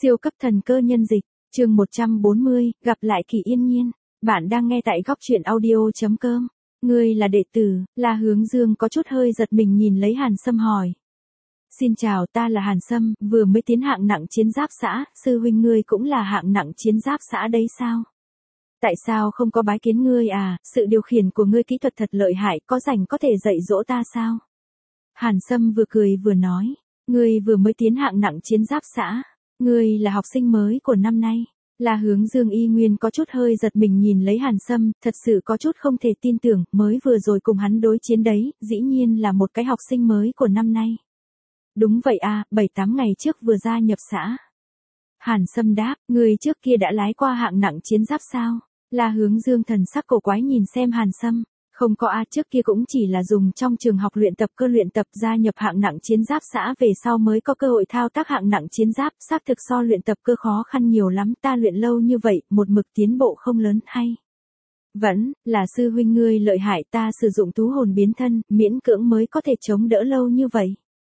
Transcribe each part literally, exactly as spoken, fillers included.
Siêu cấp thần cơ nhân dịch, chương một trăm bốn mươi, gặp lại Kỳ Yên Nhiên. Bạn đang nghe tại góc truyện audio chấm com. Ngươi là đệ tử, La Hướng Dương có chút hơi giật mình nhìn lấy Hàn Sâm hỏi. Xin chào, ta là Hàn Sâm, vừa mới tiến hạng nặng chiến giáp xã, sư huynh ngươi cũng là hạng nặng chiến giáp xã đấy sao? Tại sao không có bái kiến ngươi à, sự điều khiển của ngươi kỹ thuật thật lợi hại, có rảnh có thể dạy dỗ ta sao? Hàn Sâm vừa cười vừa nói, ngươi vừa mới tiến hạng nặng chiến giáp xã, ngươi là học sinh mới của năm nay. La Hướng Dương y nguyên có chút hơi giật mình nhìn lấy Hàn Sâm, thật sự có chút không thể tin tưởng, mới vừa rồi cùng hắn đối chiến đấy, dĩ nhiên là một cái học sinh mới của năm nay. Đúng vậy à, bảy tám ngày trước vừa gia nhập xã. Hàn Sâm đáp, người trước kia đã lái qua hạng nặng chiến giáp sao? La Hướng Dương thần sắc cổ quái nhìn xem Hàn Sâm. Không có a, trước kia cũng chỉ là dùng trong trường học luyện tập cơ luyện tập, gia nhập hạng nặng chiến giáp xã về sau mới có cơ hội thao tác hạng nặng chiến giáp, xác thực so luyện tập cơ khó khăn nhiều lắm, ta luyện lâu như vậy, một mực tiến bộ không lớn hay. Vẫn, là sư huynh ngươi lợi hại, ta sử dụng tú hồn biến thân, miễn cưỡng mới có thể chống đỡ lâu như vậy.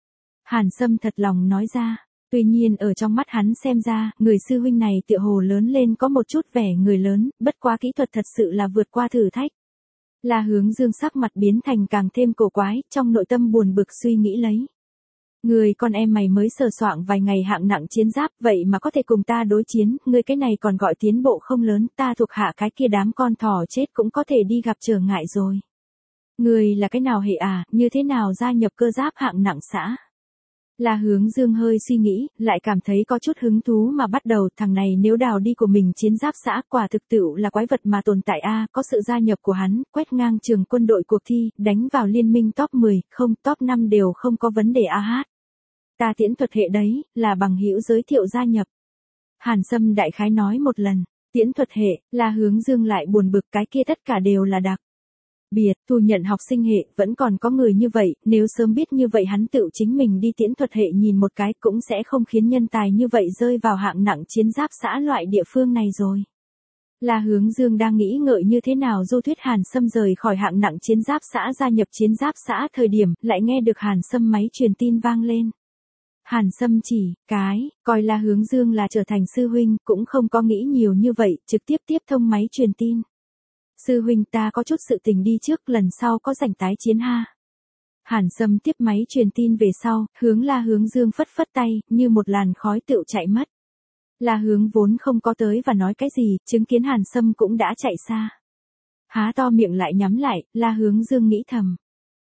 Hàn Sâm thật lòng nói ra, tuy nhiên ở trong mắt hắn xem ra, người sư huynh này tựa hồ lớn lên có một chút vẻ người lớn, bất quá kỹ thuật thật sự là vượt qua thử thách. La Hướng Dương sắc mặt biến thành càng thêm cổ quái, trong nội tâm buồn bực suy nghĩ lấy. Người con em mày mới sờ soạng vài ngày hạng nặng chiến giáp, vậy mà có thể cùng ta đối chiến, người cái này còn gọi tiến bộ không lớn, ta thuộc hạ cái kia đám con thỏ chết cũng có thể đi gặp trở ngại rồi. Người là cái nào hệ à, như thế nào gia nhập cơ giáp hạng nặng xã? La Hướng Dương hơi suy nghĩ, lại cảm thấy có chút hứng thú mà bắt đầu, thằng này nếu đào đi của mình chiến giáp xã, quả thực tựu là quái vật mà tồn tại a, có sự gia nhập của hắn, quét ngang trường quân đội cuộc thi, đánh vào liên minh top mười, không top năm đều không có vấn đề a hát. Ta tiễn thuật hệ đấy, là bằng hữu giới thiệu gia nhập. Hàn Sâm đại khái nói một lần, tiễn thuật hệ, La Hướng Dương lại buồn bực, cái kia tất cả đều là đặc biệt, thu nhận học sinh hệ, vẫn còn có người như vậy, nếu sớm biết như vậy hắn tự chính mình đi tiễn thuật hệ nhìn một cái cũng sẽ không khiến nhân tài như vậy rơi vào hạng nặng chiến giáp xã loại địa phương này rồi. La Hướng Dương đang nghĩ ngợi như thế nào du thuyết Hàn Sâm rời khỏi hạng nặng chiến giáp xã gia nhập chiến giáp xã thời điểm, lại nghe được Hàn Sâm máy truyền tin vang lên. Hàn Sâm chỉ, cái, coi La Hướng Dương là trở thành sư huynh, cũng không có nghĩ nhiều như vậy, trực tiếp tiếp thông máy truyền tin. Sư huynh ta có chút sự tình đi trước, lần sau có rảnh tái chiến ha. Hàn Sâm tiếp máy truyền tin về sau, hướng La Hướng Dương phất phất tay, như một làn khói tựu chạy mất. La Hướng vốn không có tới và nói cái gì, chứng kiến Hàn Sâm cũng đã chạy xa. Há to miệng lại nhắm lại, La Hướng Dương nghĩ thầm.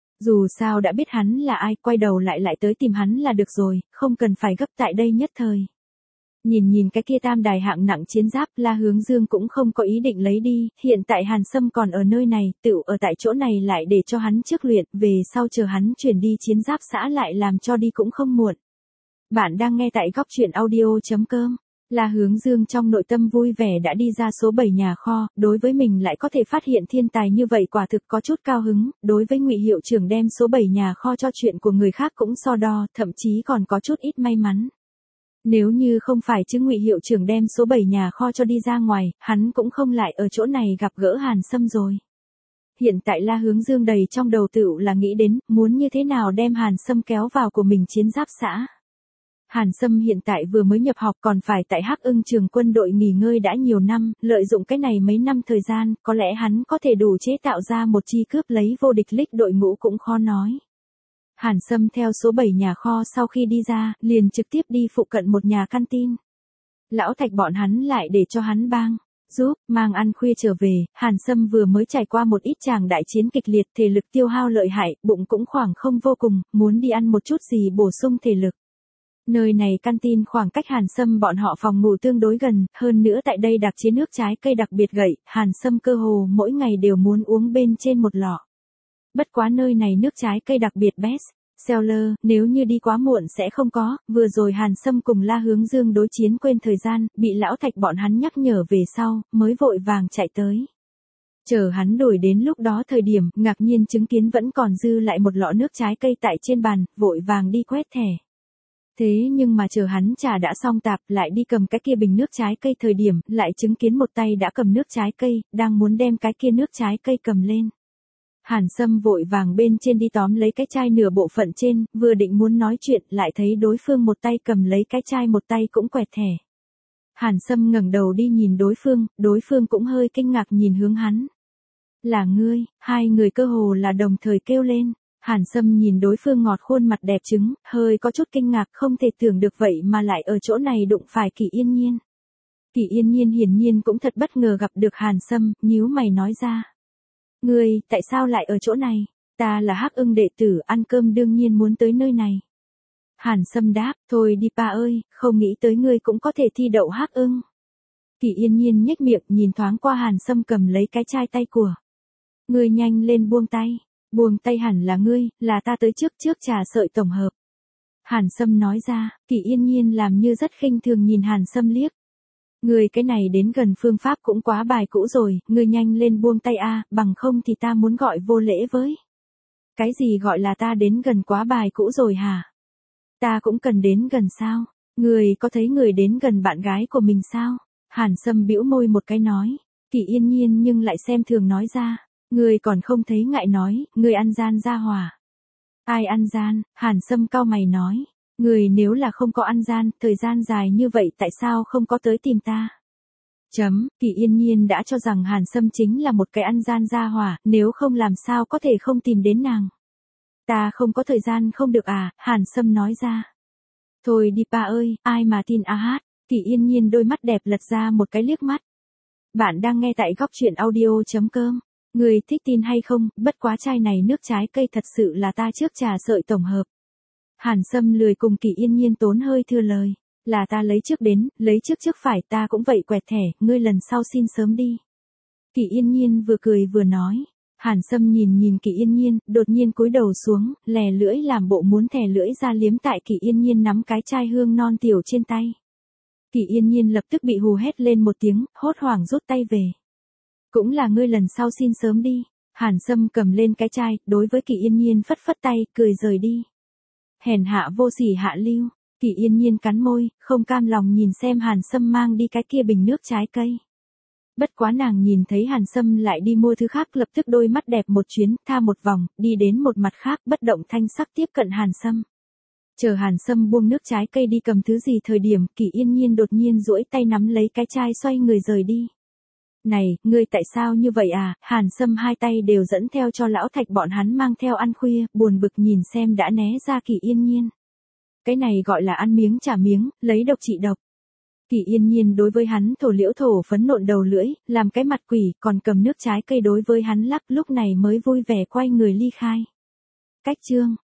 Dù sao đã biết hắn là ai, quay đầu lại lại tới tìm hắn là được rồi, không cần phải gấp tại đây nhất thời. Nhìn nhìn cái kia tam đài hạng nặng chiến giáp, La Hướng Dương cũng không có ý định lấy đi, hiện tại Hàn Sâm còn ở nơi này, tựu ở tại chỗ này lại để cho hắn trước luyện, về sau chờ hắn chuyển đi chiến giáp xã lại làm cho đi cũng không muộn. Bạn đang nghe tại góc truyện audio chấm com. La Hướng Dương trong nội tâm vui vẻ đã đi ra số bảy nhà kho, đối với mình lại có thể phát hiện thiên tài như vậy quả thực có chút cao hứng, đối với Ngụy hiệu trưởng đem số bảy nhà kho cho chuyện của người khác cũng so đo, thậm chí còn có chút ít may mắn. Nếu như không phải chứ Ngụy hiệu trưởng đem số bảy nhà kho cho đi ra ngoài, hắn cũng không lại ở chỗ này gặp gỡ Hàn Sâm rồi. Hiện tại La Hướng Dương đầy trong đầu tựu là nghĩ đến, muốn như thế nào đem Hàn Sâm kéo vào của mình chiến giáp xã. Hàn Sâm hiện tại vừa mới nhập học còn phải tại Hắc Ưng trường quân đội nghỉ ngơi đã nhiều năm, lợi dụng cái này mấy năm thời gian, có lẽ hắn có thể đủ chế tạo ra một chi cướp lấy vô địch lích đội ngũ cũng khó nói. Hàn Sâm theo số bảy nhà kho sau khi đi ra, liền trực tiếp đi phụ cận một nhà canteen. Lão Thạch bọn hắn lại để cho hắn bang, giúp, mang ăn khuya trở về, Hàn Sâm vừa mới trải qua một ít tràng đại chiến kịch liệt, thể lực tiêu hao lợi hại, bụng cũng khoảng không vô cùng, muốn đi ăn một chút gì bổ sung thể lực. Nơi này canteen khoảng cách Hàn Sâm bọn họ phòng ngủ tương đối gần, hơn nữa tại đây đặc chế nước trái cây đặc biệt gậy, Hàn Sâm cơ hồ mỗi ngày đều muốn uống bên trên một lọ. Bất quá nơi này nước trái cây đặc biệt best seller, nếu như đi quá muộn sẽ không có, vừa rồi Hàn Sâm cùng La Hướng Dương đối chiến quên thời gian, bị Lão Thạch bọn hắn nhắc nhở về sau, mới vội vàng chạy tới. Chờ hắn đổi đến lúc đó thời điểm, ngạc nhiên chứng kiến vẫn còn dư lại một lọ nước trái cây tại trên bàn, vội vàng đi quét thẻ. Thế nhưng mà chờ hắn trà đã xong tạp, lại đi cầm cái kia bình nước trái cây thời điểm, lại chứng kiến một tay đã cầm nước trái cây, đang muốn đem cái kia nước trái cây cầm lên. Hàn Sâm vội vàng bên trên đi tóm lấy cái chai nửa bộ phận trên, vừa định muốn nói chuyện, lại thấy đối phương một tay cầm lấy cái chai một tay cũng quẹt thẻ. Hàn Sâm ngẩng đầu đi nhìn đối phương, đối phương cũng hơi kinh ngạc nhìn hướng hắn. Là ngươi, hai người cơ hồ là đồng thời kêu lên. Hàn Sâm nhìn đối phương ngọt khuôn mặt đẹp trứng, hơi có chút kinh ngạc không thể tưởng được vậy mà lại ở chỗ này đụng phải Kỷ Yên Nhiên. Kỷ Yên Nhiên hiển nhiên cũng thật bất ngờ gặp được Hàn Sâm, nhíu mày nói ra. Ngươi, tại sao lại ở chỗ này? Ta là Hắc Ưng đệ tử, ăn cơm đương nhiên muốn tới nơi này. Hàn Sâm đáp, thôi đi pa ơi, không nghĩ tới ngươi cũng có thể thi đậu Hắc Ưng. Kỷ Yên Nhiên nhếch miệng nhìn thoáng qua Hàn Sâm cầm lấy cái chai tay của. Ngươi nhanh lên buông tay, buông tay hẳn là ngươi, là ta tới trước trước trà sợi tổng hợp. Hàn Sâm nói ra, Kỷ Yên Nhiên làm như rất khinh thường nhìn Hàn Sâm liếc. Ngươi cái này đến gần phương pháp cũng quá bài cũ rồi, ngươi nhanh lên buông tay a, bằng không thì ta muốn gọi vô lễ với. Cái gì gọi là ta đến gần quá bài cũ rồi hả? Ta cũng cần đến gần sao? Ngươi có thấy người đến gần bạn gái của mình sao? Hàn Sâm bĩu môi một cái nói. Kỷ Yên Nhiên nhưng lại xem thường nói ra. Ngươi còn không thấy ngại nói, ngươi ăn gian ra hỏa. Ai ăn gian? Hàn Sâm cau mày nói. Ngươi nếu là không có ăn gian, thời gian dài như vậy tại sao không có tới tìm ta? Chấm, Kỷ Yên Nhiên đã cho rằng Hàn Sâm chính là một cái ăn gian ra hỏa, nếu không làm sao có thể không tìm đến nàng. Ta không có thời gian không được à, Hàn Sâm nói ra. Thôi đi pa ơi, ai mà tin a hát, Kỷ Yên Nhiên đôi mắt đẹp lật ra một cái liếc mắt. Bạn đang nghe tại góc truyện audio.com. Người thích tin hay không, bất quá chai này nước trái cây thật sự là ta trước trà sợi tổng hợp. Hàn Sâm lười cùng Kỷ Yên Nhiên tốn hơi thừa lời. Là ta lấy trước đến, lấy trước trước phải ta cũng vậy quẹt thẻ, ngươi lần sau xin sớm đi. Kỷ Yên Nhiên vừa cười vừa nói. Hàn Sâm nhìn nhìn Kỷ Yên Nhiên, đột nhiên cúi đầu xuống, lè lưỡi làm bộ muốn thè lưỡi ra liếm tại Kỷ Yên Nhiên nắm cái chai hương non tiểu trên tay. Kỷ Yên Nhiên lập tức bị hù hét lên một tiếng, hốt hoảng rút tay về. Cũng là ngươi lần sau xin sớm đi. Hàn Sâm cầm lên cái chai, đối với Kỷ Yên Nhiên phất phất tay, cười rời đi. Hèn hạ vô sỉ hạ lưu. Kỷ Yên Nhiên cắn môi, không cam lòng nhìn xem Hàn Sâm mang đi cái kia bình nước trái cây. Bất quá nàng nhìn thấy Hàn Sâm lại đi mua thứ khác, lập tức đôi mắt đẹp một chuyến, tha một vòng, đi đến một mặt khác, bất động thanh sắc tiếp cận Hàn Sâm. Chờ Hàn Sâm buông nước trái cây đi cầm thứ gì thời điểm, Kỷ Yên Nhiên đột nhiên duỗi tay nắm lấy cái chai xoay người rời đi. Này, ngươi tại sao như vậy à? Hàn Sâm hai tay đều dẫn theo cho lão Thạch bọn hắn mang theo ăn khuya, buồn bực nhìn xem đã né ra Kỷ Yên Nhiên. Cái này gọi là ăn miếng trả miếng, lấy độc trị độc. Kỷ Yên Nhiên đối với hắn thổ liễu thổ phấn nộn đầu lưỡi, làm cái mặt quỷ, còn cầm nước trái cây đối với hắn lắc, lúc này mới vui vẻ quay người ly khai. Cách chương